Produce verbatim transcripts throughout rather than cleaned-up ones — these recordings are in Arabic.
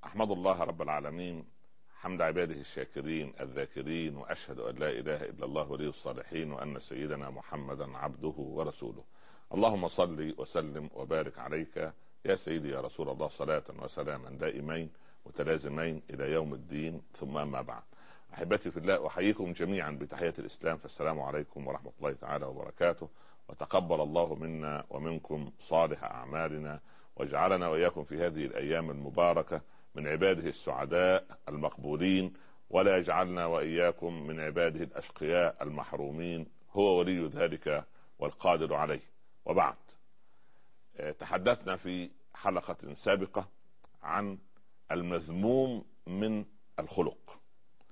أحمد الله رب العالمين حمد عباده الشاكرين الذاكرين، وأشهد أن لا إله إلا الله ولي الصالحين، وأن سيدنا محمدا عبده ورسوله. اللهم صل وسلم وبارك عليك يا سيدي يا رسول الله، صلاة وسلاما دائمين متلازمين إلى يوم الدين، ثم ما بعد. أحبتي في الله، أحييكم جميعا بتحية الإسلام، فالسلام عليكم ورحمة الله تعالى وبركاته. وتقبل الله منا ومنكم صالح أعمالنا، واجعلنا وإياكم في هذه الأيام المباركة من عباده السعداء المقبولين، ولا يجعلنا وإياكم من عباده الأشقياء المحرومين، هو ولي ذلك والقادر عليه. وبعد، تحدثنا في حلقة سابقة عن المذموم من الخلق،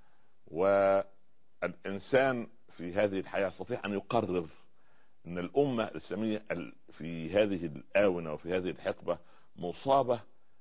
والإنسان في هذه الحياة يستطيع أن يقرر أن الأمة الإسلامية في هذه الآونة وفي هذه الحقبة مصابة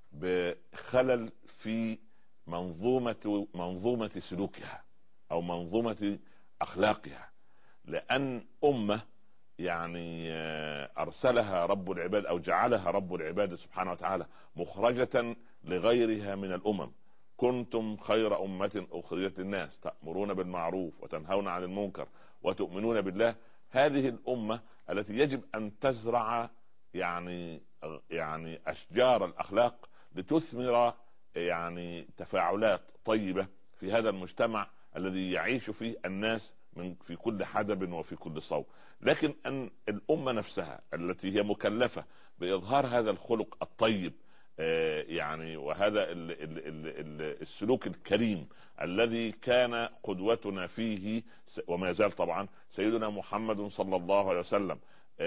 بخلل في منظومة منظومة سلوكها أو منظومة أخلاقها، لأن أمة يعني أرسلها رب العباد أو جعلها رب العباد سبحانه وتعالى مخرجة لغيرها من الأمم. كنتم خير أمة أخرجت للناس تأمرون بالمعروف وتنهون عن المنكر وتؤمنون بالله. هذه الأمة التي يجب أن تزرع يعني يعني أشجار الأخلاق لتثمر يعني تفاعلات طيبة في هذا المجتمع الذي يعيش فيه الناس من في كل حدب وفي كل صوب. لكن أن الأمة نفسها التي هي مكلفة بإظهار هذا الخلق الطيب يعني وهذا ال ال ال ال السلوك الكريم الذي كان قدوتنا فيه وما زال طبعا سيدنا محمد صلى الله عليه وسلم،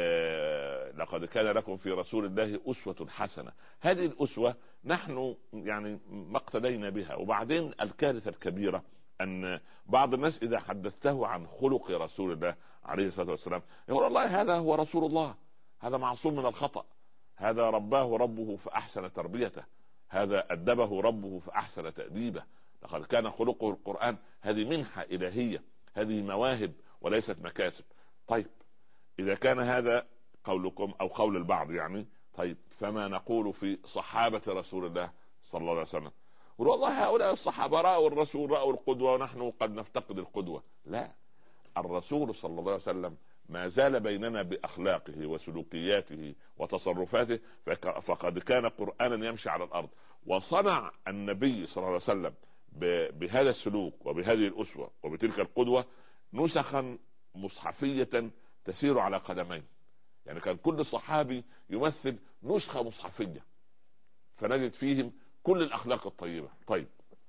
لقد كان لكم في رسول الله أسوة حسنة. هذه الأسوة نحن يعني ما اقتدينا بها. وبعدين الكارثة الكبيرة أن بعض الناس إذا حدثته عن خلق رسول الله عليه الصلاة والسلام يقول والله هذا هو رسول الله، هذا معصوم من الخطأ، هذا رباه ربه فأحسن تربيته، هذا أدبه ربه فأحسن تأديبه، لقد كان خلقه القرآن. هذه منحة إلهية، هذه مواهب وليست مكاسب. طيب إذا كان هذا قولكم أو قول البعض يعني، طيب فما نقول في صحابة رسول الله صلى الله عليه وسلم؟ والله هؤلاء الصحابة رأوا الرسول، رأوا القدوة، ونحن قد نفتقد القدوة. لا، الرسول صلى الله عليه وسلم ما زال بيننا بأخلاقه وسلوكياته وتصرفاته، فقد كان قرآنا يمشي على الأرض. وصنع النبي صلى الله عليه وسلم بهذا السلوك وبهذه الأسوة وبتلك القدوة نسخا مصحفية تسير على قدمين. يعني كان كل صحابي يمثل نسخة مصحفية، فنجد فيهم كل الأخلاق الطيبة. طيب،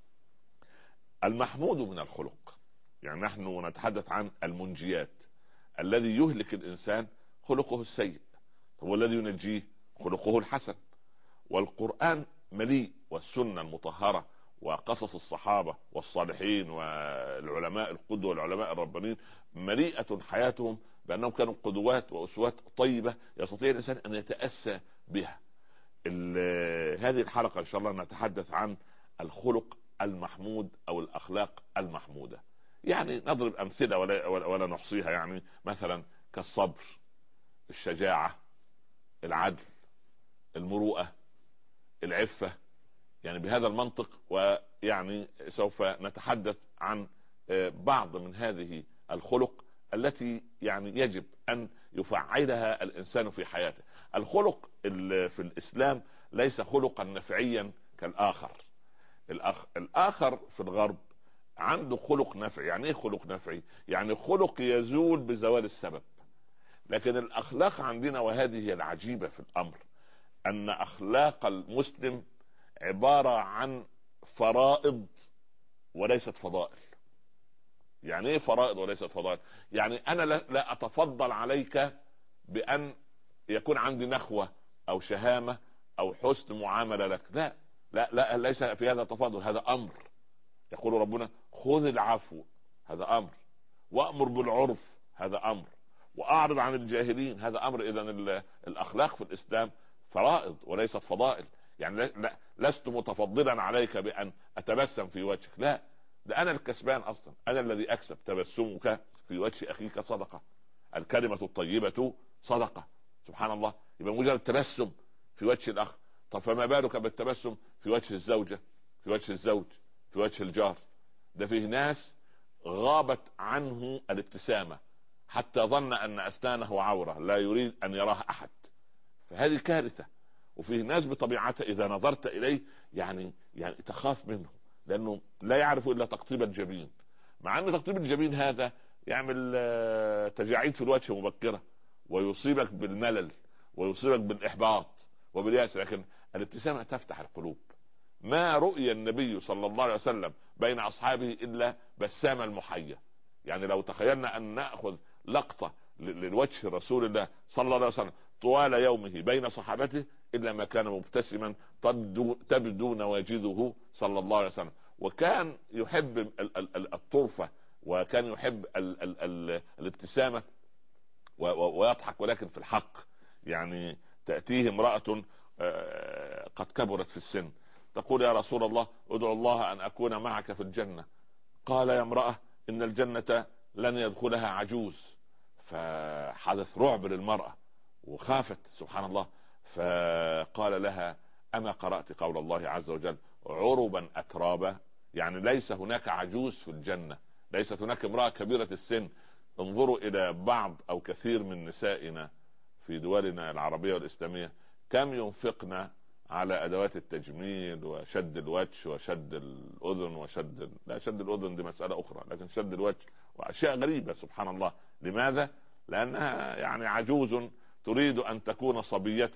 المحمود من الخلق، يعني نحن نتحدث عن المنجيات. الذي يهلك الإنسان خلقه السيء، هو الذي ينجيه خلقه الحسن. والقرآن مليء، والسنة المطهرة وقصص الصحابة والصالحين والعلماء القدوة والعلماء الربانيين مليئة حياتهم بأنهم كانوا قدوات وأسوات طيبة يستطيع الإنسان أن يتأسى بها. هذه الحلقة إن شاء الله نتحدث عن الخلق المحمود أو الأخلاق المحمودة. يعني نضرب أمثلة ولا, ولا نحصيها، يعني مثلا كالصبر، الشجاعة، العدل، المروءة، العفة، يعني بهذا المنطق. ويعني سوف نتحدث عن بعض من هذه الخلق التي يعني يجب أن يفعلها الإنسان في حياته. الخلق في الإسلام ليس خلقا نفعيا كالآخر. الأخ... الآخر في الغرب عنده خلق نفعي. يعني ايه خلق نفعي؟ يعني خلق يزول بزوال السبب. لكن الأخلاق عندنا، وهذه هي العجيبة في الأمر، أن أخلاق المسلم عبارة عن فرائض وليست فضائل. يعني ايه فرائض وليست فضائل؟ يعني أنا لا أتفضل عليك بأن يكون عندي نخوة أو شهامة أو حسن معاملة لك، لا لا لا، ليس في هذا تفضل، هذا أمر. يقول ربنا خذ العفو، هذا أمر، وأمر بالعرف، هذا أمر، وأعرض عن الجاهلين، هذا أمر. إذن الأخلاق في الإسلام فرائض وليست فضائل. يعني لا، لست متفضلا عليك بأن أتبسم في وجهك، لا، ده أنا الكسبان أصلا، أنا الذي أكسب. تبسمك في وجه أخيك صدقة، الكلمة الطيبة صدقة. سبحان الله، يبقى مجرد التبسم في وجه الأخ، طب فما بالك بالتبسم في وجه الزوجة في وجه الزوج، في وجه الجار. ده فيه ناس غابت عنه الابتسامة حتى ظن ان اسنانه عورة لا يريد ان يراها احد، فهذه كارثة. وفيه ناس بطبيعته اذا نظرت اليه يعني يعني تخاف منه، لانه لا يعرف الا تقطيب الجبين، مع ان تقطيب الجبين هذا يعمل تجاعيد في الوجه مبكرة ويصيبك بالملل ويصيبك بالاحباط وبالياس، لكن الابتسامة تفتح القلوب. ما رؤي النبي صلى الله عليه وسلم بين اصحابه الا بسامة المحيا. يعني لو تخيلنا ان ناخذ لقطة للوجه رسول الله صلى الله عليه وسلم طوال يومه بين صحابته الا ما كان مبتسما تبدو, تبدو نواجذه صلى الله عليه وسلم. وكان يحب الطرفة، وكان يحب ال ال ال الابتسامة ويضحك، ولكن في الحق. يعني تأتيه امرأة قد كبرت في السن تقول يا رسول الله ادعو الله ان اكون معك في الجنة. قال يا امرأة ان الجنة لن يدخلها عجوز. فحدث رعب للمرأة وخافت سبحان الله، فقال لها اما قرأت قول الله عز وجل عربا اترابا؟ يعني ليس هناك عجوز في الجنة، ليست هناك امرأة كبيرة السن. انظروا الى بعض او كثير من نسائنا في دولنا العربية والاسلامية كم ينفقنا على ادوات التجميل وشد الوجه وشد الاذن وشد ال... لا شد الاذن دي مسألة اخرى، لكن شد الوجه واشياء غريبة سبحان الله. لماذا؟ لانها يعني عجوز تريد ان تكون صبية،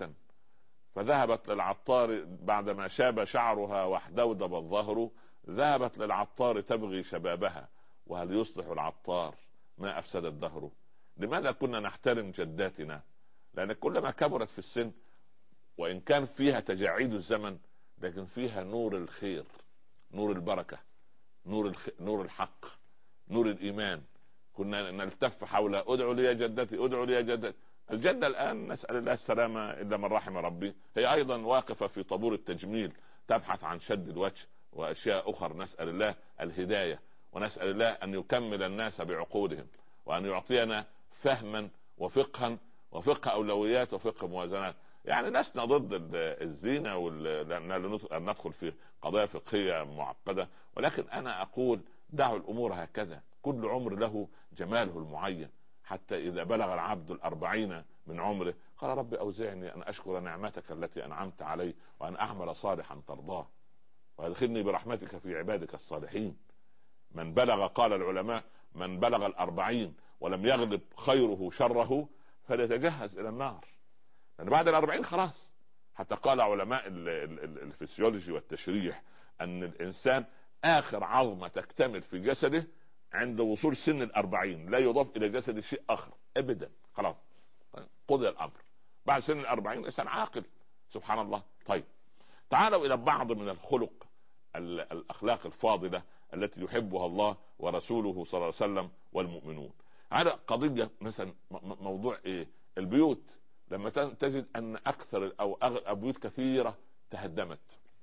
فذهبت للعطار بعدما شاب شعرها واحدودب الظهر، ذهبت للعطار تبغي شبابها، وهل يصلح العطار ما افسد الدهر. لماذا كنا نحترم جداتنا؟ لان كلما كبرت في السن وان كان فيها تجاعيد الزمن لكن فيها نور الخير، نور البركة، نور الخ... نور الحق، نور الايمان. كنا نلتف حول ادعوا لي يا جدتي، ادعوا لي يا جدتي. الجدة الان نسأل الله السلامة الا من رحم ربي، هي ايضا واقفة في طابور التجميل تبحث عن شد الوجه واشياء اخرى. نسأل الله الهداية، ونسأل الله ان يكمل الناس بعقولهم، وان يعطينا فهما وفقها وفقه اولويات وفقه موازنات. يعني لسنا ضد الزينة وال... ندخل في قضايا فقهية معقدة، ولكن انا اقول دعوا الامور هكذا، كل عمر له جماله المعين. حتى اذا بلغ العبد الاربعين من عمره قال رب اوزعني ان اشكر نعمتك التي انعمت علي وان اعمل صالحا ترضاه وادخلني برحمتك في عبادك الصالحين. من بلغ، قال العلماء، من بلغ الاربعين ولم يغلب خيره شره فليتجهز الى النار، لأن بعد الأربعين خلاص. حتى قال علماء الفسيولوجي والتشريح أن الإنسان آخر عظمة تكتمل في جسده عند وصول سن الأربعين، لا يضاف إلى جسد شيء آخر أبدا، خلاص قضي الأمر. بعد سن الأربعين الإنسان عاقل سبحان الله. طيب تعالوا إلى بعض من الخلق الأخلاق الفاضلة التي يحبها الله ورسوله صلى الله عليه وسلم والمؤمنون. على قضية مثلا موضوع إيه؟ البيوت. لما تجد ان اكثر او اغلب بيوت كثيرة تهدمت،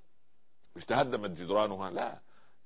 مش تهدمت جدرانها، لا،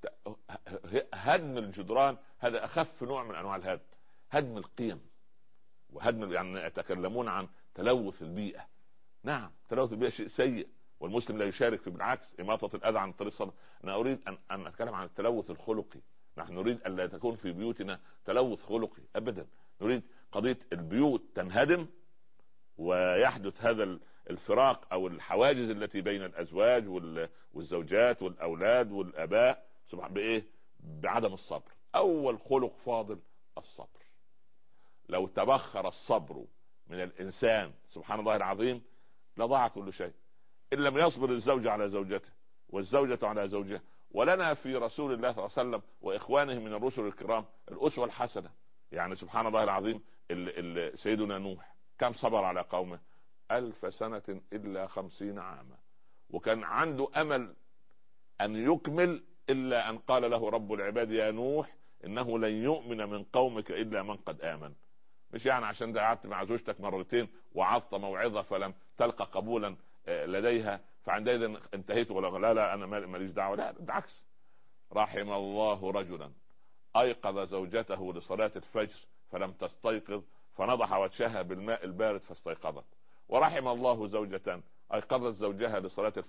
هدم الجدران هذا اخف نوع من انواع الهدم. هدم القيم وهدم، يعني يتكلمون عن تلوث البيئة. نعم تلوث البيئة شيء سيء والمسلم لا يشارك فيه، بالعكس إماطة الأذى عن الطريق الصدق. انا اريد ان ان اتكلم عن التلوث الخلقي. نحن نريد ان لا تكون في بيوتنا تلوث خلقي ابدا. نريد قضية البيوت تنهدم ويحدث هذا الفراق او الحواجز التي بين الازواج والزوجات والاولاد والاباء سبحان بايه؟ بعدم الصبر. اول خلق فاضل الصبر. لو تبخر الصبر من الانسان سبحان الله العظيم لضاع كل شيء. ان لم يصبر الزوج على زوجته والزوجة على زوجها. ولنا في رسول الله صلى الله عليه وسلم واخوانه من الرسل الكرام الاسوة الحسنة. يعني سبحان الله العظيم ال ال سيدنا نوح كم صبر على قومه؟ ألف سنة إلا خمسين عاما، وكان عنده أمل أن يكمل إلا أن قال له رب العباد يا نوح إنه لن يؤمن من قومك إلا من قد آمن. مش يعني عشان قعدت مع زوجتك مرتين وعظت موعظة فلم تلقى قبولا لديها فعندئذ انتهيت ولا لا لا أنا ماليش دعوة. لا بالعكس، رحم الله رجلا أيقظ زوجته لصلاة الفجر فلم تستيقظ فنضح وجهها بالماء البارد فاستيقظت. ورحم الله زوجة أيقظت زوجها لصلاة الفجر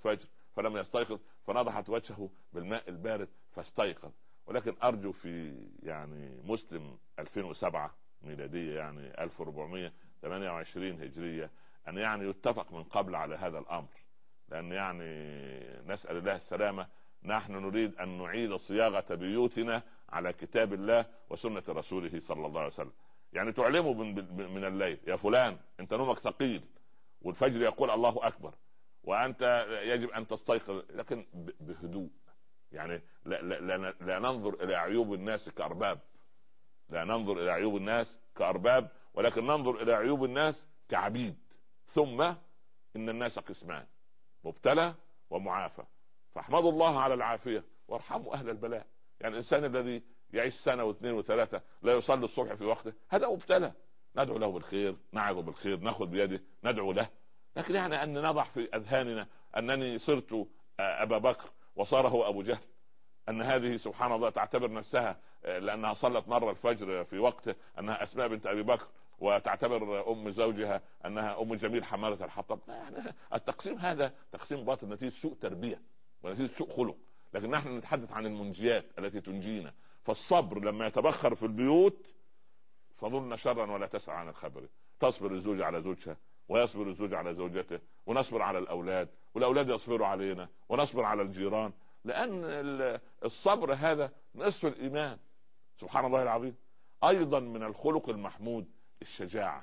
فلم يستيقظ، فنضحت وجهه بالماء البارد فاستيقظ. ولكن ارجو في يعني مسلم ألفين وسبعة ميلادية، يعني ألف وأربعمائة وثمانية وعشرين هجرية، ان يعني يتفق من قبل على هذا الامر، لان يعني نسأل الله السلامة. نحن نريد ان نعيد صياغة بيوتنا على كتاب الله وسنة رسوله صلى الله عليه وسلم. يعني تعلموا من, من الليل يا فلان انت نومك ثقيل، والفجر يقول الله اكبر، وانت يجب ان تستيقظ، لكن بهدوء. يعني لا, لا, لا, لا ننظر الى عيوب الناس كارباب، لا ننظر الى عيوب الناس كارباب، ولكن ننظر الى عيوب الناس كعبيد. ثم ان الناس قسمان، مبتلى ومعافى، فاحمدوا الله على العافية وارحموا اهل البلاء. يعني الانسان الذي يعيش سنة واثنين وثلاثة لا يصلي الصبح في وقته، هذا مبتلى، ندعو له بالخير، نعظه بالخير، ناخذ بيده ندعو له. لكن يعني ان نضع في اذهاننا انني صرت ابا بكر وصار هو ابو جهل، ان هذه سبحان الله تعتبر نفسها لانها صلت مرة الفجر في وقته انها اسماء بنت ابي بكر، وتعتبر ام زوجها انها ام جميل حمالة الحطب. يعني التقسيم هذا تقسيم باطل نتيجة سوء تربية ونتيجة سوء خلق. لكن نحن نتحدث عن المنجيات التي تنجينا. فالصبر لما يتبخر في البيوت فظن شرا ولا تسعى عن الخبر. تصبر الزوج على زوجها، ويصبر الزوج على زوجته، ونصبر على الاولاد، والاولاد يصبروا علينا، ونصبر على الجيران، لان الصبر هذا نصف الايمان. سبحان الله العظيم. ايضا من الخلق المحمود الشجاعة.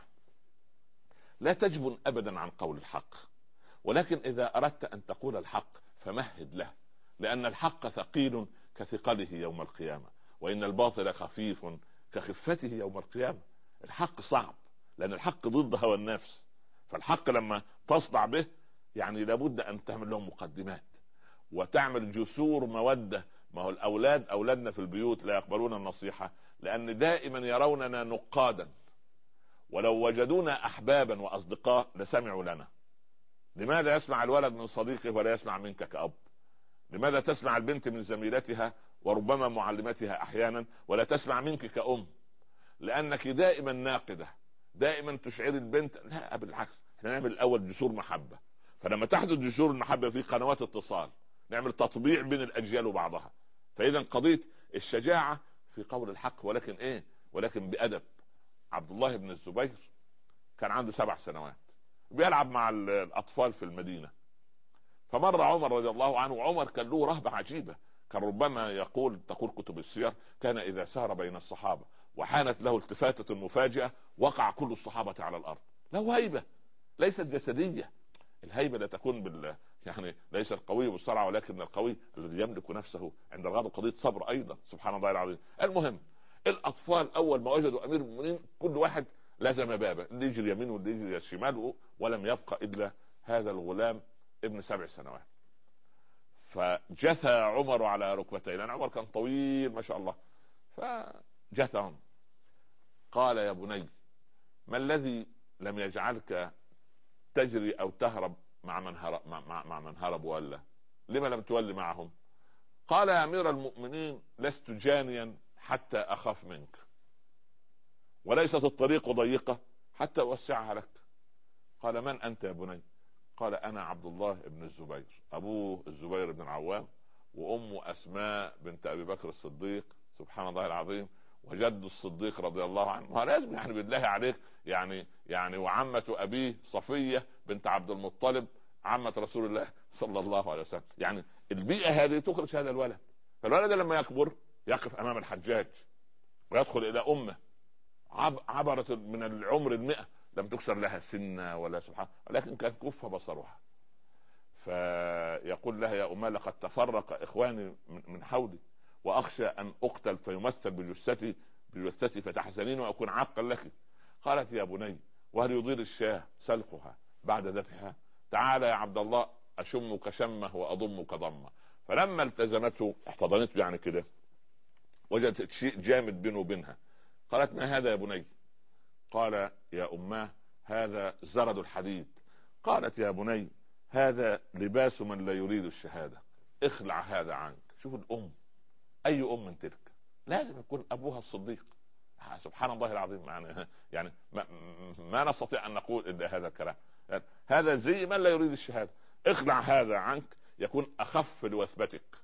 لا تجبن ابدا عن قول الحق، ولكن اذا اردت ان تقول الحق فمهد له، لان الحق ثقيل كثقله يوم القيامة، وان الباطل خفيف كخفته يوم القيامة. الحق صعب لان الحق ضد هوى النفس، فالحق لما تصدع به يعني لابد ان تعمل لهم مقدمات وتعمل جسور مودة. ما هو الاولاد اولادنا في البيوت لا يقبلون النصيحة لان دائما يروننا نقادا، ولو وجدونا احبابا واصدقاء لسمعوا لنا. لماذا يسمع الولد من صديقه ولا يسمع منك كأب؟ لماذا تسمع البنت من زميلتها وربما معلمتها احيانا ولا تسمع منك كأم؟ لانك دائما ناقدة، دائما تشعر البنت. لا بالعكس، احنا نعمل الاول جسور محبة، فلما تحدث جسور المحبة في قنوات اتصال نعمل تطبيع بين الاجيال وبعضها. فاذا قضية الشجاعة في قول الحق، ولكن ايه؟ ولكن بأدب. عبد الله بن الزبير كان عنده سبع سنوات بيلعب مع الاطفال في المدينة، فمر عمر رضي الله عنه. وعمر كان له رهبة عجيبة، كان ربما يقول تقول كتب السير كان اذا سار بين الصحابة وحانت له التفاتة مفاجئة وقع كل الصحابة على الارض. له هيبة ليست جسدية، الهيبة لا تكون بال يعني ليس القوي بالسرعة، ولكن القوي الذي يملك نفسه عند الغضب. قضية صبر ايضا سبحان الله العظيم. المهم الاطفال اول ما وجدوا امير المؤمنين كل واحد لازم بابه، اللي يجري يمين واللي يجري الشمال، ولم يبقى الا هذا الغلام ابن سبع سنوات. فجثى عمر على ركبتيه، لان عمر كان طويل ما شاء الله، فجثهم. قال يا بني ما الذي لم يجعلك تجري او تهرب مع من هرب مع, مع من هرب ولا لما لم تولي معهم؟ قال يا امير المؤمنين لست جانيا حتى اخاف منك، وليست الطريق ضيقة حتى اوسعها لك. قال من انت يا بني؟ قال انا عبد الله بن الزبير، ابوه الزبير بن العوام، وامه اسماء بنت ابي بكر الصديق سبحان الله العظيم، وجد الصديق رضي الله عنه. ما لازم يعني بالله عليك يعني يعني وعمة ابيه صفية بنت عبد المطلب عمة رسول الله صلى الله عليه وسلم. يعني البيئة هذه تخرج هذا الولد. فالولد لما يكبر يقف امام الحجاج ويدخل الى امه عبرت من العمر المئة، لم تكسر لها سنة ولا سبحان، ولكن كان كف بصرها. فيقول لها يا أمه لقد تفرق إخواني من حولي، وأخشى أن أقتل فيمثل بجثتي بجثتي فتحزنين وأكون عاقا لك. قالت يا بني وهل يضير الشاه سلقها بعد ذبحها؟ تعال يا عبد الله أشمك شمه وأضمك ضمه. فلما التزمته احتضنته يعني كده، وجدت شيء جامد بينه وبينها. قالت ما هذا يا بني؟ قال يا أماه هذا زرد الحديد. قالت يا بني هذا لباس من لا يريد الشهادة، اخلع هذا عنك. شوف الأم، أي أم من تلك لازم يكون أبوها الصديق. سبحان الله العظيم. يعني يعني ما, ما نستطيع أن نقول إلا هذا الكلام. يعني هذا زي من لا يريد الشهادة، اخلع هذا عنك يكون اخف لوثبتك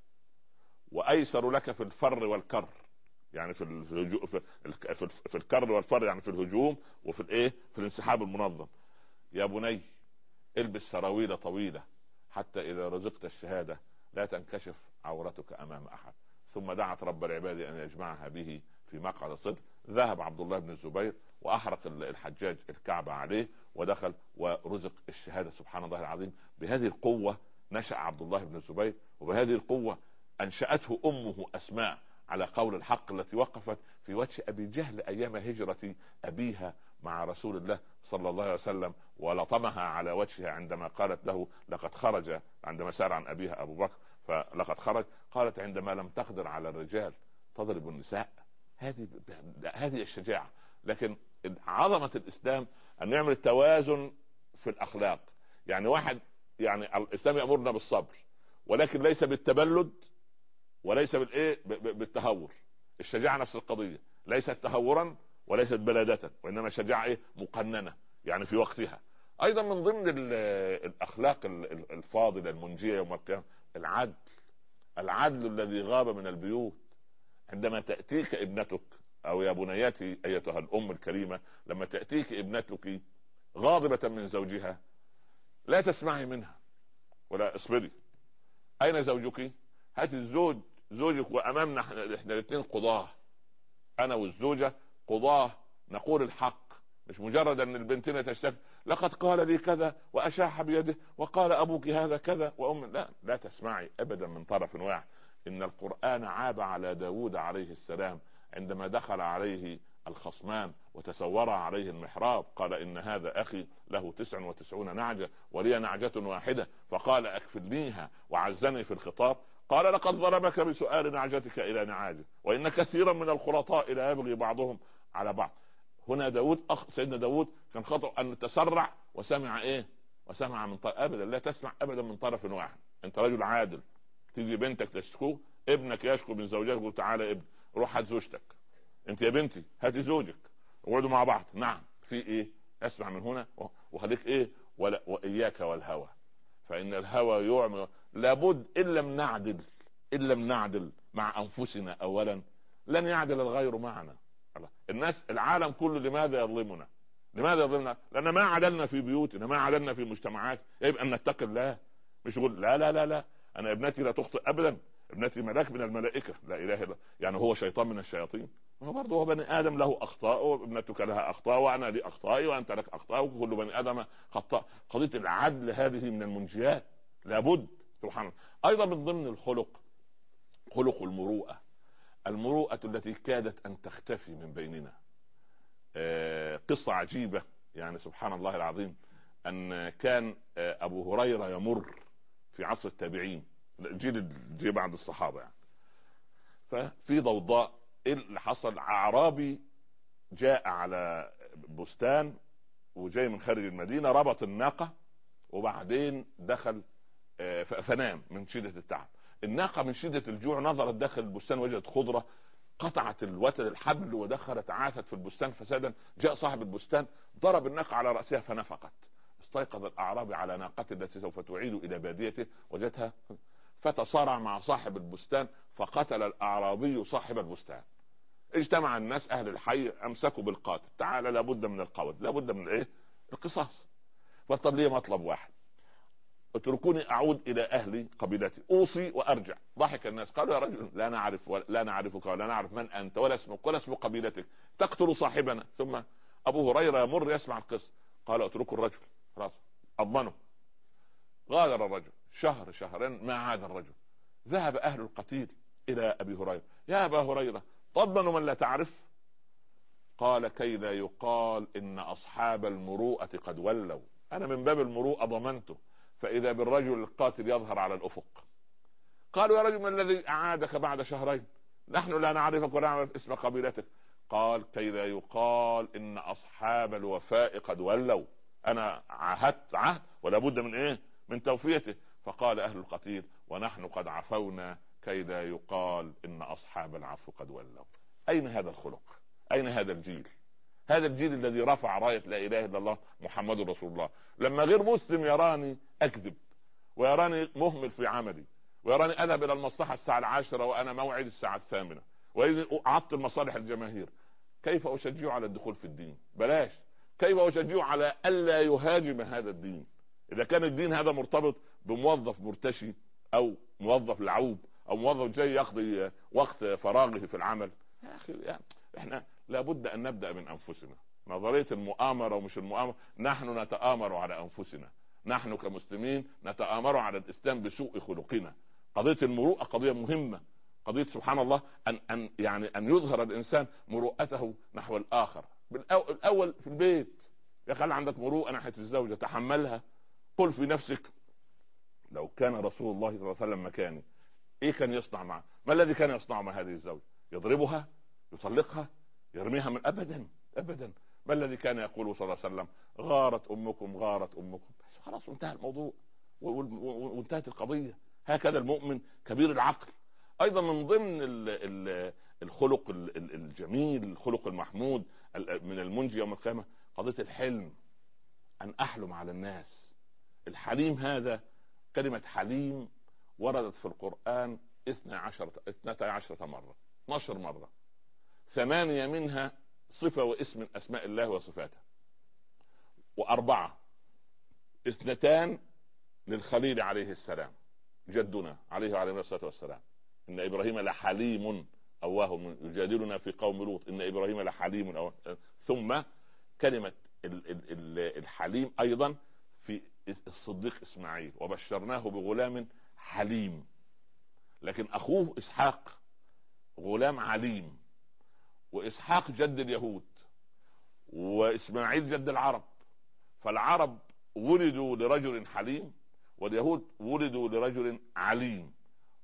وايسر لك في الفر والكر، يعني في الهجو... في في, في الكر والفر، يعني في الهجوم وفي الايه في الانسحاب المنظم. يا بني البس سراويل طويله حتى اذا رزقت الشهاده لا تنكشف عورتك امام احد. ثم دعت رب العباد ان يجمعها به في مقعد صدق. ذهب عبد الله بن الزبير واحرق الحجاج الكعبه عليه ودخل ورزق الشهاده. سبحان الله العظيم. بهذه القوه نشأ عبد الله بن الزبير، وبهذه القوه انشأته امه اسماء على قول الحق، التي وقفت في وجه ابي جهل ايام هجرة ابيها مع رسول الله صلى الله عليه وسلم، ولطمها على وجهها عندما قالت له لقد خرج، عندما سار عن ابيها ابو بكر فلقد خرج، قالت عندما لم تقدر على الرجال تضرب النساء. هذه هذه الشجاعة. لكن عظمة الاسلام ان يعمل التوازن في الاخلاق. يعني واحد يعني الاسلام يأمرنا بالصبر، ولكن ليس بالتبلد وليس بالايه بالتهور. الشجاعة نفس القضية، ليست تهورا وليست بلادة، وانما شجاعة ايه مقننة يعني في وقتها. ايضا من ضمن الاخلاق الفاضلة المنجية يوم القيامة العدل. العدل الذي غاب من البيوت. عندما تأتيك ابنتك، او يا بنياتي ايتها الام الكريمة، لما تأتيك ابنتك غاضبة من زوجها لا تسمعي منها ولا اصبري. اين زوجك؟ هات الزوج زوجك وامامنا احنا الاثنين قضاه، انا والزوجة قضاه، نقول الحق، مش مجرد ان البنتين تشتكي لقد قال لي كذا واشاح بيده وقال ابوك هذا كذا وام. لا لا تسمعي ابدا من طرف واحد. ان القرآن عاب على داود عليه السلام عندما دخل عليه الخصمان وتسورا عليه المحراب، قال ان هذا اخي له تسع وتسعون نعجة ولي نعجة واحدة، فقال اكفلنيها وعزني في الخطاب. قال لقد ضربك بسؤال نعجتك الى نعاجه وان كثيرا من الخلطاء لا يبغي بعضهم على بعض. هنا داود أخ سيدنا داود كان خطأ ان تسرع وسمع ايه وسمع من طرف. ابدا لا تسمع ابدا من طرف واحد. انت رجل عادل، تيجي بنتك تشكو، ابنك يشكو من زوجته، يقول تعالى ابن روح هات زوجتك، انت يا بنتي هاتي زوجك، اقعدوا مع بعض. نعم في ايه؟ اسمع من هنا وخليك ايه ولا واياك والهوى، فان الهوى يعمي. لابد ان لم نعدل ان لم نعدل مع انفسنا اولا لن يعدل الغير معنا. الناس العالم كله لماذا يظلمنا؟ لماذا يظلمنا؟ لان ما عدلنا في بيوتنا، ما عدلنا في مجتمعات. يبقى ان نتقي الله، مش يقول لا لا لا لا انا ابنتي لا تخطئ ابدا، ابنتي ملاك من الملائكة، لا اله الا يعني هو شيطان من الشياطين؟ هو برضه هو بني ادم له اخطاء، وابنتك لها اخطاء، وانا لي اخطائي وانت لك اخطاء، وكل بني ادم خطاء. قضية العدل هذه من المنجيات لابد. سبحان الله. ايضا من ضمن الخلق خلق المروءة. المروءة التي كادت ان تختفي من بيننا. آه قصة عجيبة يعني سبحان الله العظيم، ان كان آه ابو هريرة يمر في عصر التابعين، جيل الجيل بعد الصحابة يعني. ففي ضوضاء، ايه اللي حصل؟ اعرابي جاء على بستان وجاي من خارج المدينة، ربط الناقة وبعدين دخل فنام من شدة التعب. الناقة من شدة الجوع نظرت داخل البستان وجدت خضرة، قطعت الوتد الحبل ودخلت عاثت في البستان فسادا. جاء صاحب البستان ضرب الناقة على رأسها فنفقت. استيقظ الأعرابي على ناقته التي سوف تعيد إلى باديته وجدها، فتصارع مع صاحب البستان فقتل الأعرابي صاحب البستان. اجتمع الناس أهل الحي أمسكوا بالقاتل، تعال لابد من القود، لابد من الايه القصاص. فطب ليه مطلب واحد، اتركوني اعود الى اهلي قبيلتي اوصي وارجع. ضحك الناس قالوا يا رجل لا نعرف لا نعرفك ولا نعرف من انت ولا اسمك ولا اسم قبيلتك، تقتل صاحبنا. ثم ابو هريرة يمر يسمع القصة، قال اتركوا الرجل خلاص اضمنه. غادر الرجل، شهر شهرين ما عاد الرجل. ذهب اهل القتيل الى ابي هريرة، يا ابا هريرة تضمن من لا تعرف؟ قال كي لا يقال ان اصحاب المروءة قد ولوا. انا من باب المروءة ضمنته، فإذا بالرجل القاتل يظهر على الأفق. قالوا يا رجل ما الذي أعادك بعد شهرين؟ نحن لا نعرفك ولا نعرف اسم قبيلتك. قال كي لا يقال إن أصحاب الوفاء قد ولوا. أنا عهدت عهد ولا بد من إيه من توفيته. فقال أهل القتيل ونحن قد عفونا كي لا يقال إن أصحاب العفو قد ولوا. أين هذا الخلق؟ أين هذا الجيل؟ هذا الجيل الذي رفع راية لا إله إلا الله محمد رسول الله. لما غير مسلم يراني أكذب ويراني مهمل في عملي، ويراني اذهب الى المصلحه الساعه العاشره وانا موعد الساعه الثامنه، واذا اعطل مصالح الجماهير. كيف اشجعه على الدخول في الدين؟ بلاش. كيف اشجعه على الا يهاجم هذا الدين؟ اذا كان الدين هذا مرتبط بموظف مرتشي او موظف لعوب او موظف جاي يقضي وقت فراغه في العمل، يا اخي يعني احنا لابد ان نبدا من انفسنا. نظريه المؤامره ومش المؤامره، نحن نتآمر على انفسنا، نحن كمسلمين نتآمر على الاسلام بسوء خلقنا. قضيه المروءه قضيه مهمه، قضيه سبحان الله ان ان يعني ان يظهر الانسان مروءته نحو الاخر. بالاول في البيت، يا خلي عندك مروءه ناحيه الزوجه تحملها. قل في نفسك لو كان رسول الله صلى الله عليه وسلم مكاني ايه كان يصنع معه؟ ما الذي كان يصنع مع هذه الزوجه؟ يضربها؟ يطلقها؟ يرميها؟ من ابدا ابدا. ما الذي كان يقول صلى الله عليه وسلم؟ غارت امكم غارت امكم، بس خلاص انتهى الموضوع وانتهت القضيه. هكذا المؤمن كبير العقل. ايضا من ضمن ال ال الخلق الجميل، الخلق المحمود من المنجي يوم القيامه، قضيه الحلم، ان احلم على الناس. الحليم هذا، كلمه حليم وردت في القرآن اثنتا عشرة اثنتا عشرة مرة، اثنتا عشرة مرة، ثمانية منها صفة واسم من أسماء الله وصفاته، وأربعة اثنتان للخليل عليه السلام جدنا عليه وعليه الصلاة والسلام، إن إبراهيم لحليم أواه يجادلنا في قوم لوط إن إبراهيم لحليم أواه. ثم كلمة الحليم أيضا في الصديق إسماعيل، وبشرناه بغلام حليم. لكن اخوه اسحاق غلام عليم، واسحاق جد اليهود واسماعيل جد العرب، فالعرب ولدوا لرجل حليم واليهود ولدوا لرجل عليم.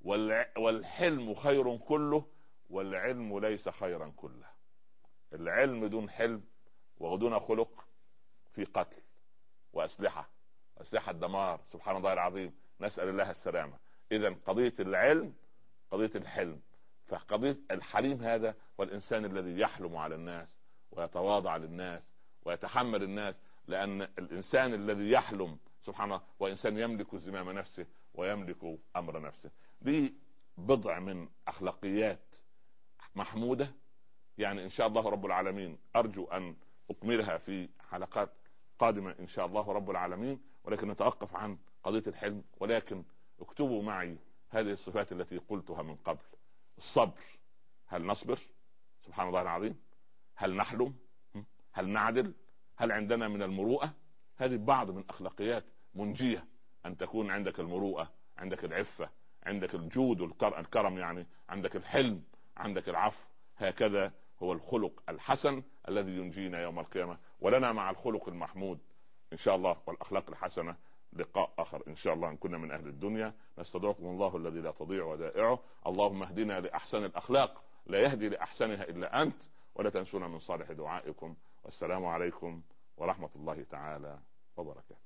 والحلم خير كله والعلم ليس خيرا كله. العلم دون حلم ودون خلق في قتل واسلحه اسلحه دمار، سبحان الله العظيم، نسأل الله السلامه. اذا قضيه العلم قضيه الحلم. فقضيه الحليم هذا والانسان الذي يحلم على الناس ويتواضع للناس ويتحمل الناس، لان الانسان الذي يحلم سبحان الله وانسان يملك زمام نفسه ويملك امر نفسه. دي بضع من اخلاقيات محموده، يعني ان شاء الله رب العالمين ارجو ان اكملها في حلقات قادمه ان شاء الله رب العالمين، ولكن نتوقف عن قضيه الحلم. ولكن اكتبوا معي هذه الصفات التي قلتها من قبل. الصبر، هل نصبر؟ سبحان الله العظيم. هل نحلم؟ هل نعدل؟ هل عندنا من المروءة؟ هذه بعض من أخلاقيات منجية، أن تكون عندك المروءة، عندك العفة، عندك الجود والكرم، يعني عندك الحلم، عندك العفو. هكذا هو الخلق الحسن الذي ينجينا يوم القيامة. ولنا مع الخلق المحمود إن شاء الله والأخلاق الحسنة لقاء آخر إن شاء الله إن كنا من أهل الدنيا. نستودعكم الله الذي لا تضيع ودائعه. اللهم اهدنا لأحسن الأخلاق، لا يهدي لأحسنها إلا أنت، ولا تنسونا من صالح دعائكم. والسلام عليكم ورحمة الله تعالى وبركاته.